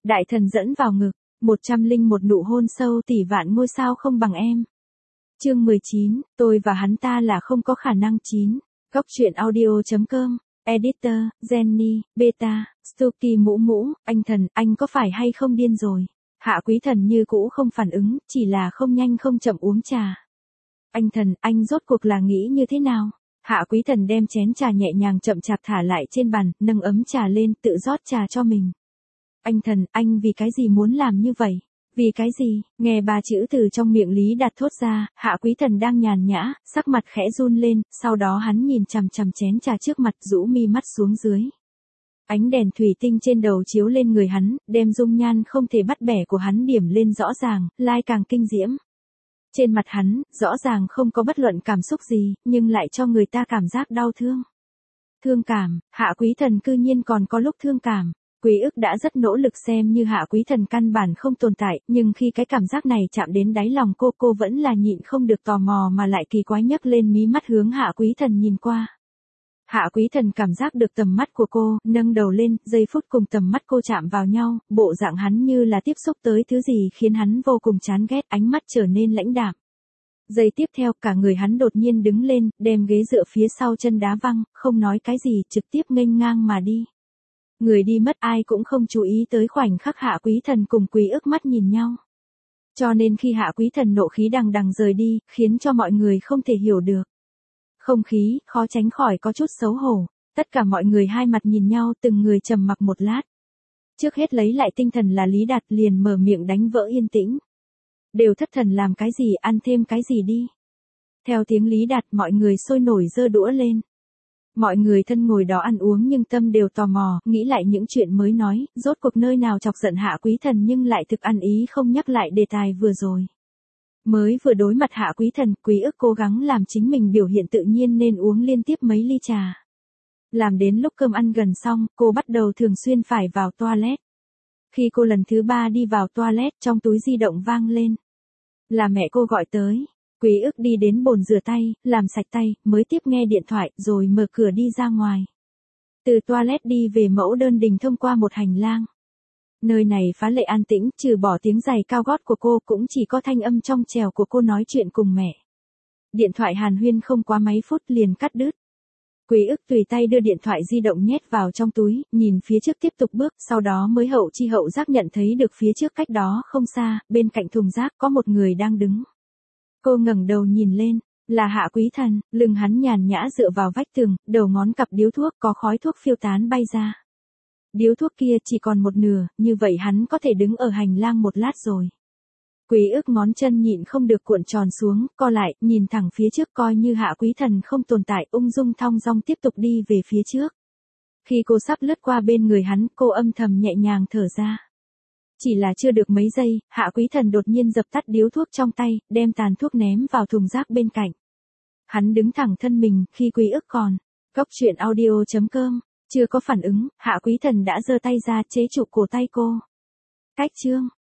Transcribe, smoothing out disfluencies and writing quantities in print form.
Đại thần dẫn vào ngực, 101 nụ hôn sâu tỷ vạn ngôi sao không bằng em. Chương 19, tôi và hắn ta là không có khả năng. 9. Góc truyện audio.com. Editor, Jenny, Beta, Stucky mũ mũ, anh thần, anh có phải hay không điên rồi? Hạ Quý Thần như cũ không phản ứng, chỉ là không nhanh không chậm uống trà. Anh thần, anh rốt cuộc là nghĩ như thế nào? Hạ Quý Thần đem chén trà nhẹ nhàng chậm chạp thả lại trên bàn, nâng ấm trà lên, tự rót trà cho mình. Anh thần, anh vì cái gì muốn làm như vậy? Vì cái gì? Nghe ba chữ từ trong miệng Lý Đạt thốt ra, Hạ Quý Thần đang nhàn nhã, sắc mặt khẽ run lên, sau đó hắn nhìn chằm chằm chén trà trước mặt, rũ mi mắt xuống dưới. Ánh đèn thủy tinh trên đầu chiếu lên người hắn, đem dung nhan không thể bắt bẻ của hắn điểm lên rõ ràng, lai càng kinh diễm. Trên mặt hắn, rõ ràng không có bất luận cảm xúc gì, nhưng lại cho người ta cảm giác đau thương. Thương cảm, Hạ Quý Thần cư nhiên còn có lúc thương cảm. Quý ức đã rất nỗ lực xem như Hạ Quý Thần căn bản không tồn tại, nhưng khi cái cảm giác này chạm đến đáy lòng cô vẫn là nhịn không được tò mò mà lại kỳ quái nhấc lên mí mắt hướng Hạ Quý Thần nhìn qua. Hạ Quý Thần cảm giác được tầm mắt của cô, nâng đầu lên, giây phút cùng tầm mắt cô chạm vào nhau, bộ dạng hắn như là tiếp xúc tới thứ gì khiến hắn vô cùng chán ghét, ánh mắt trở nên lãnh đạm. Giây tiếp theo, cả người hắn đột nhiên đứng lên, đem ghế dựa phía sau chân đá văng, không nói cái gì, trực tiếp nghênh ngang mà đi. Người đi mất ai cũng không chú ý tới khoảnh khắc Hạ Quý Thần cùng Quý ức mắt nhìn nhau. Cho nên khi Hạ Quý Thần nộ khí đằng đằng rời đi, khiến cho mọi người không thể hiểu được. Không khí, khó tránh khỏi có chút xấu hổ. Tất cả mọi người hai mặt nhìn nhau, từng người trầm mặc một lát. Trước hết lấy lại tinh thần là Lý Đạt liền mở miệng đánh vỡ yên tĩnh. Đều thất thần làm cái gì, ăn thêm cái gì đi. Theo tiếng Lý Đạt, mọi người sôi nổi giơ đũa lên. Mọi người thân ngồi đó ăn uống nhưng tâm đều tò mò, nghĩ lại những chuyện mới nói, rốt cuộc nơi nào chọc giận Hạ Quý Thần nhưng lại thực ăn ý không nhắc lại đề tài vừa rồi. Mới vừa đối mặt Hạ Quý Thần, Quý ức cố gắng làm chính mình biểu hiện tự nhiên nên uống liên tiếp mấy ly trà. Làm đến lúc cơm ăn gần xong, cô bắt đầu thường xuyên phải vào toilet. Khi cô lần thứ 3 đi vào toilet, trong túi di động vang lên. Là mẹ cô gọi tới. Quý ức đi đến bồn rửa tay, làm sạch tay, mới tiếp nghe điện thoại, rồi mở cửa đi ra ngoài. Từ toilet đi về mẫu đơn đình thông qua một hành lang. Nơi này phá lệ an tĩnh, trừ bỏ tiếng giày cao gót của cô cũng chỉ có thanh âm trong trẻo của cô nói chuyện cùng mẹ. Điện thoại hàn huyên không quá mấy phút liền cắt đứt. Quý ức tùy tay đưa điện thoại di động nhét vào trong túi, nhìn phía trước tiếp tục bước, sau đó mới hậu chi hậu giác nhận thấy được phía trước cách đó không xa, bên cạnh thùng rác có một người đang đứng. Cô ngẩng đầu nhìn lên, là Hạ Quý Thần, lưng hắn nhàn nhã dựa vào vách tường, đầu ngón cặp điếu thuốc có khói thuốc phiêu tán bay ra. Điếu thuốc kia chỉ còn một nửa, như vậy hắn có thể đứng ở hành lang một lát rồi. Quý ức ngón chân nhịn không được cuộn tròn xuống, co lại, nhìn thẳng phía trước coi như Hạ Quý Thần không tồn tại, ung dung thong dong tiếp tục đi về phía trước. Khi cô sắp lướt qua bên người hắn, cô âm thầm nhẹ nhàng thở ra. Chỉ là chưa được mấy giây, Hạ Quý Thần đột nhiên dập tắt điếu thuốc trong tay, đem tàn thuốc ném vào thùng rác bên cạnh. Hắn đứng thẳng thân mình, khi Quý ức còn. Góc truyện audio.com. Chưa có phản ứng, Hạ Quý Thần đã giơ tay ra chế trụ cổ tay cô. Cách chương.